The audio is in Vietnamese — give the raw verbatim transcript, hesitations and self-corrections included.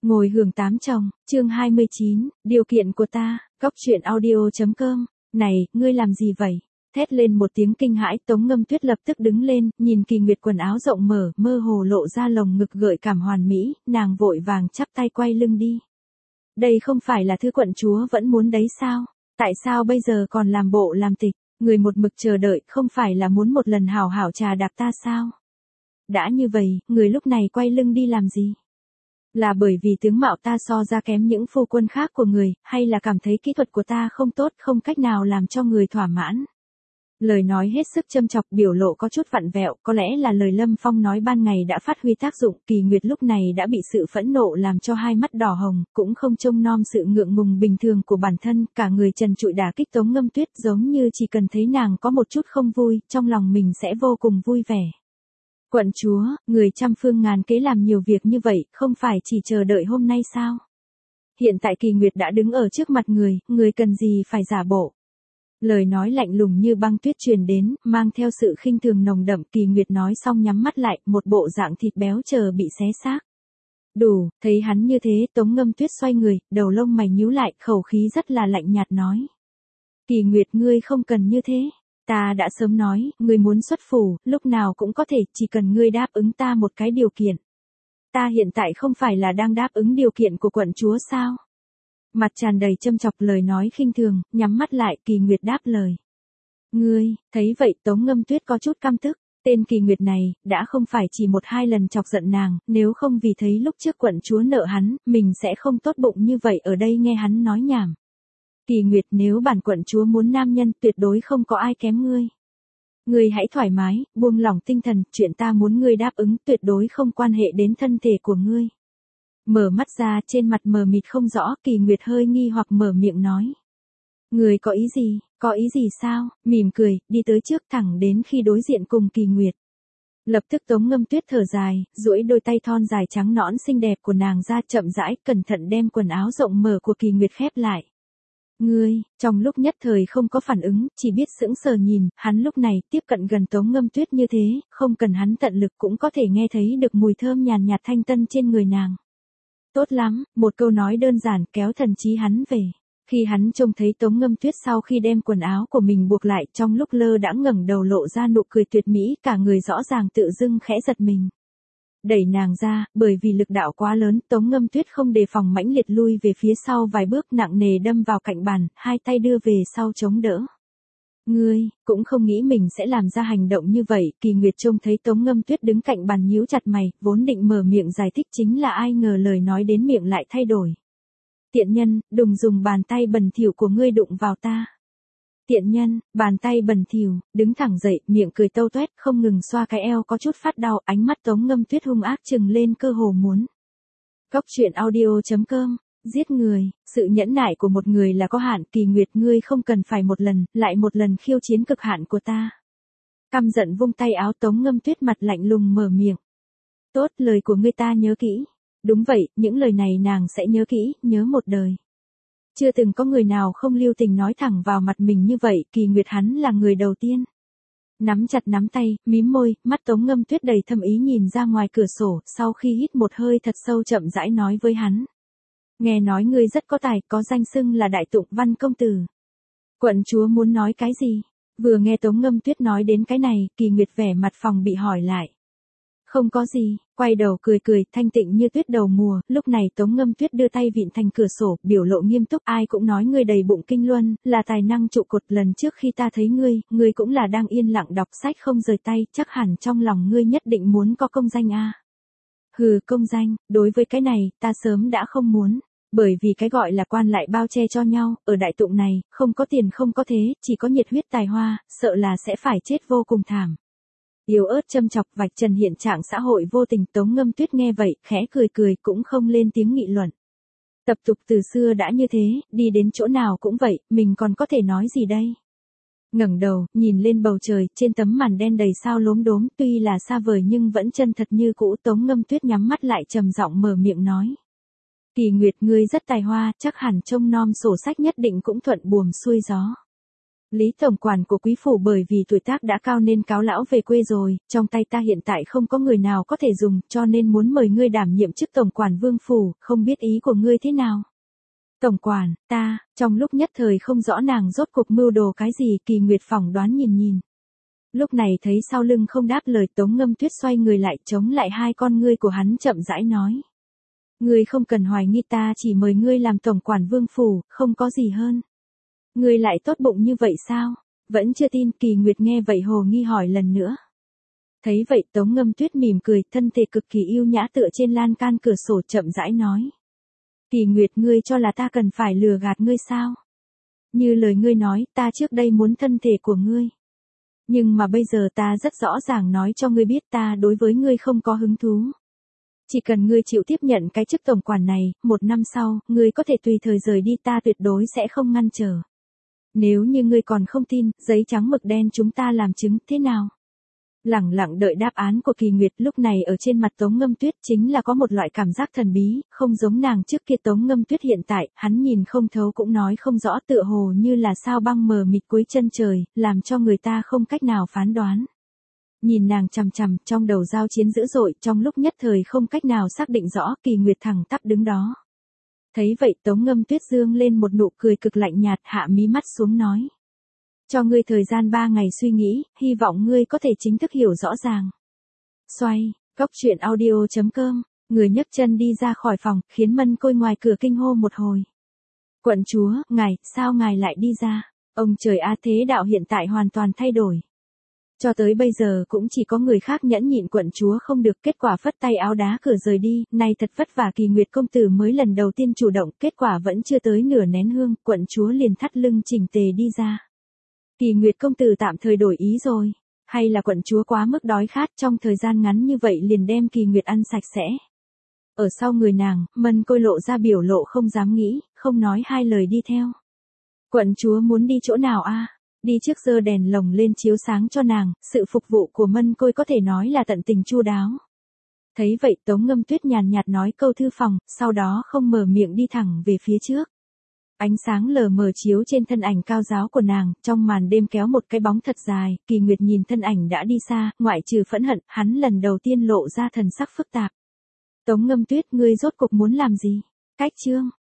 Ngồi hưởng tám chồng, chương hai mươi chín, điều kiện của ta, góc truyện audio.com, này, ngươi làm gì vậy? Thét lên một tiếng kinh hãi, Tống Ngâm Tuyết lập tức đứng lên, nhìn Kỳ Nguyệt quần áo rộng mở, mơ hồ lộ ra lồng ngực gợi cảm hoàn mỹ, nàng vội vàng chắp tay quay lưng đi. Đây không phải là thứ quận chúa vẫn muốn đấy sao? Tại sao bây giờ còn làm bộ làm tịch, người một mực chờ đợi, không phải là muốn một lần hảo hảo trà đạp ta sao? Đã như vậy, người lúc này quay lưng đi làm gì? Là bởi vì tướng mạo ta so ra kém những phu quân khác của người, hay là cảm thấy kỹ thuật của ta không tốt, không cách nào làm cho người thỏa mãn? Lời nói hết sức châm chọc, biểu lộ có chút vặn vẹo, có lẽ là lời Lâm Phong nói ban ngày đã phát huy tác dụng. Kỳ Nguyệt lúc này đã bị sự phẫn nộ làm cho hai mắt đỏ hồng, cũng không trông nom sự ngượng ngùng bình thường của bản thân, cả người trần trụi đả kích Tống Ngâm Tuyết, giống như chỉ cần thấy nàng có một chút không vui, trong lòng mình sẽ vô cùng vui vẻ. Quận chúa, người trăm phương ngàn kế làm nhiều việc như vậy, không phải chỉ chờ đợi hôm nay sao? Hiện tại Kỳ Nguyệt đã đứng ở trước mặt người, người cần gì phải giả bộ? Lời nói lạnh lùng như băng tuyết truyền đến, mang theo sự khinh thường nồng đậm. Kỳ Nguyệt nói xong nhắm mắt lại, một bộ dạng thịt béo chờ bị xé xác. Đủ, thấy hắn như thế, Tống Ngâm Tuyết xoay người, đầu lông mày nhíu lại, khẩu khí rất là lạnh nhạt nói. Kỳ Nguyệt, ngươi không cần như thế. Ta đã sớm nói, ngươi muốn xuất phủ, lúc nào cũng có thể, chỉ cần ngươi đáp ứng ta một cái điều kiện. Ta hiện tại không phải là đang đáp ứng điều kiện của quận chúa sao? Mặt tràn đầy châm chọc, lời nói khinh thường, nhắm mắt lại. Kỳ Nguyệt đáp lời. Ngươi, thấy vậy Tống Ngâm Tuyết có chút căm tức. Tên Kỳ Nguyệt này, đã không phải chỉ một hai lần chọc giận nàng, nếu không vì thấy lúc trước quận chúa nợ hắn, mình sẽ không tốt bụng như vậy ở đây nghe hắn nói nhảm. Kỳ Nguyệt, nếu bản quận chúa muốn nam nhân, tuyệt đối không có ai kém ngươi. Ngươi hãy thoải mái, buông lỏng tinh thần, chuyện ta muốn ngươi đáp ứng tuyệt đối không quan hệ đến thân thể của ngươi. Mở mắt ra, trên mặt mờ mịt không rõ. Kỳ Nguyệt hơi nghi hoặc mở miệng nói. Ngươi có ý gì, có ý gì sao? Mỉm cười, đi tới trước thẳng đến khi đối diện cùng Kỳ Nguyệt. Lập tức Tống Ngâm Tuyết thở dài, duỗi đôi tay thon dài trắng nõn xinh đẹp của nàng ra, chậm rãi, cẩn thận đem quần áo rộng mở của Kỳ Nguyệt khép lại. Ngươi, trong lúc nhất thời không có phản ứng, chỉ biết sững sờ nhìn, hắn lúc này tiếp cận gần Tống Ngâm Tuyết như thế, không cần hắn tận lực cũng có thể nghe thấy được mùi thơm nhàn nhạt thanh tân trên người nàng. Tốt lắm, một câu nói đơn giản kéo thần trí hắn về. Khi hắn trông thấy Tống Ngâm Tuyết sau khi đem quần áo của mình buộc lại, trong lúc lơ đãng ngẩng đầu lộ ra nụ cười tuyệt mỹ, cả người rõ ràng tự dưng khẽ giật mình. Đẩy nàng ra, bởi vì lực đạo quá lớn, Tống Ngâm Tuyết không đề phòng mãnh liệt lui về phía sau vài bước, nặng nề đâm vào cạnh bàn, hai tay đưa về sau chống đỡ. Ngươi, cũng không nghĩ mình sẽ làm ra hành động như vậy. Kỳ Nguyệt trông thấy Tống Ngâm Tuyết đứng cạnh bàn nhíu chặt mày, vốn định mở miệng giải thích chính là ai ngờ lời nói đến miệng lại thay đổi. Tiện nhân, đừng dùng bàn tay bẩn thỉu của ngươi đụng vào ta. Tiện nhân, bàn tay bẩn thỉu, đứng thẳng dậy, miệng cười tâu toét, không ngừng xoa cái eo có chút phát đau, ánh mắt Tống Ngâm Tuyết hung ác trừng lên, cơ hồ muốn. Góc truyện audio.com, giết người, sự nhẫn nại của một người là có hạn. Kỳ Nguyệt, ngươi không cần phải một lần, lại một lần khiêu chiến cực hạn của ta. Căm giận vung tay áo, Tống Ngâm Tuyết mặt lạnh lùng mở miệng. Tốt, lời của ngươi ta nhớ kỹ. Đúng vậy, những lời này nàng sẽ nhớ kỹ, nhớ một đời. Chưa từng có người nào không lưu tình nói thẳng vào mặt mình như vậy. Kỳ Nguyệt hắn là người đầu tiên. Nắm chặt nắm tay, mím môi, mắt Tống Ngâm Tuyết đầy thâm ý nhìn ra ngoài cửa sổ, sau khi hít một hơi thật sâu chậm rãi nói với hắn. Nghe nói ngươi rất có tài, có danh xưng là Đại Tụng Văn công tử. Quận chúa muốn nói cái gì? Vừa nghe Tống Ngâm Tuyết nói đến cái này, Kỳ Nguyệt vẻ mặt phòng bị hỏi lại. Không có gì, quay đầu cười cười, thanh tịnh như tuyết đầu mùa. Lúc này Tống Ngâm Tuyết đưa tay vịn thành cửa sổ, biểu lộ nghiêm túc. Ai cũng nói ngươi đầy bụng kinh luân, là tài năng trụ cột. Lần trước khi ta thấy ngươi, ngươi cũng là đang yên lặng đọc sách không rời tay, chắc hẳn trong lòng ngươi nhất định muốn có công danh a. Hừ, công danh, đối với cái này, ta sớm đã không muốn. Bởi vì cái gọi là quan lại bao che cho nhau, ở Đại Tụng này, không có tiền không có thế, chỉ có nhiệt huyết tài hoa, sợ là sẽ phải chết vô cùng thảm. Yếu ớt châm chọc vạch trần hiện trạng xã hội vô tình. Tống Ngâm Tuyết nghe vậy, khẽ cười cười, cũng không lên tiếng nghị luận. Tập tục từ xưa đã như thế, đi đến chỗ nào cũng vậy, mình còn có thể nói gì đây? Ngẩng đầu, nhìn lên bầu trời, trên tấm màn đen đầy sao lốm đốm, tuy là xa vời nhưng vẫn chân thật như cũ. Tống Ngâm Tuyết nhắm mắt lại trầm giọng mở miệng nói. Kỳ Nguyệt, ngươi rất tài hoa, chắc hẳn trông nom sổ sách nhất định cũng thuận buồm xuôi gió. Lý tổng quản của quý phủ bởi vì tuổi tác đã cao nên cáo lão về quê rồi, trong tay ta hiện tại không có người nào có thể dùng, cho nên muốn mời ngươi đảm nhiệm chức tổng quản vương phủ, không biết ý của ngươi thế nào. Tổng quản, ta, trong lúc nhất thời không rõ nàng rốt cuộc mưu đồ cái gì, Kỳ Nguyệt phỏng đoán nhìn nhìn. Lúc này thấy sau lưng không đáp lời, Tống Ngâm Tuyết xoay người lại chống lại hai con ngươi của hắn chậm rãi nói. Ngươi không cần hoài nghi, ta chỉ mời ngươi làm tổng quản vương phủ, không có gì hơn. Ngươi lại tốt bụng như vậy sao? Vẫn chưa tin, Kỳ Nguyệt nghe vậy hồ nghi hỏi lần nữa. Thấy vậy Tống Ngâm Tuyết mỉm cười, thân thể cực kỳ yêu nhã tựa trên lan can cửa sổ chậm rãi nói. Kỳ Nguyệt, ngươi cho là ta cần phải lừa gạt ngươi sao? Như lời ngươi nói, ta trước đây muốn thân thể của ngươi. Nhưng mà bây giờ ta rất rõ ràng nói cho ngươi biết, ta đối với ngươi không có hứng thú. Chỉ cần ngươi chịu tiếp nhận cái chức tổng quản này, một năm sau, ngươi có thể tùy thời rời đi, ta tuyệt đối sẽ không ngăn trở. Nếu như ngươi còn không tin, giấy trắng mực đen chúng ta làm chứng, thế nào? Lẳng lặng đợi đáp án của Kỳ Nguyệt, lúc này ở trên mặt Tống Ngâm Tuyết chính là có một loại cảm giác thần bí, không giống nàng trước kia. Tống Ngâm Tuyết hiện tại, hắn nhìn không thấu cũng nói không rõ, tựa hồ như là sao băng mờ mịt cuối chân trời, làm cho người ta không cách nào phán đoán. Nhìn nàng chằm chằm, trong đầu giao chiến dữ dội, trong lúc nhất thời không cách nào xác định rõ, Kỳ Nguyệt thẳng tắp đứng đó. Thấy vậy Tống Ngâm Tuyết dương lên một nụ cười cực lạnh nhạt, hạ mí mắt xuống nói. Cho ngươi thời gian ba ngày suy nghĩ, hy vọng ngươi có thể chính thức hiểu rõ ràng. Xoay, góc truyện audio chấm com, người nhấc chân đi ra khỏi phòng, khiến Mân Côi ngoài cửa kinh hô một hồi. Quận chúa, ngài, sao ngài lại đi ra? Ông trời a, thế đạo hiện tại hoàn toàn thay đổi. Cho tới bây giờ cũng chỉ có người khác nhẫn nhịn quận chúa không được, kết quả phất tay áo đá cửa rời đi, nay thật vất vả Kỳ Nguyệt công tử mới lần đầu tiên chủ động, kết quả vẫn chưa tới nửa nén hương, quận chúa liền thắt lưng chỉnh tề đi ra. Kỳ Nguyệt công tử tạm thời đổi ý rồi, hay là quận chúa quá mức đói khát, trong thời gian ngắn như vậy liền đem Kỳ Nguyệt ăn sạch sẽ. Ở sau người nàng, Mân Côi lộ ra biểu lộ không dám nghĩ, không nói hai lời đi theo. Quận chúa muốn đi chỗ nào a? Đi trước giơ đèn lồng lên chiếu sáng cho nàng, sự phục vụ của Mân Côi có thể nói là tận tình chu đáo. Thấy vậy Tống Ngâm Tuyết nhàn nhạt nói câu thư phòng, sau đó không mở miệng đi thẳng về phía trước. Ánh sáng lờ mờ chiếu trên thân ảnh cao ráo của nàng, trong màn đêm kéo một cái bóng thật dài, Kỳ Nguyệt nhìn thân ảnh đã đi xa, ngoại trừ phẫn hận, hắn lần đầu tiên lộ ra thần sắc phức tạp. Tống Ngâm Tuyết, ngươi rốt cuộc muốn làm gì? Cách chương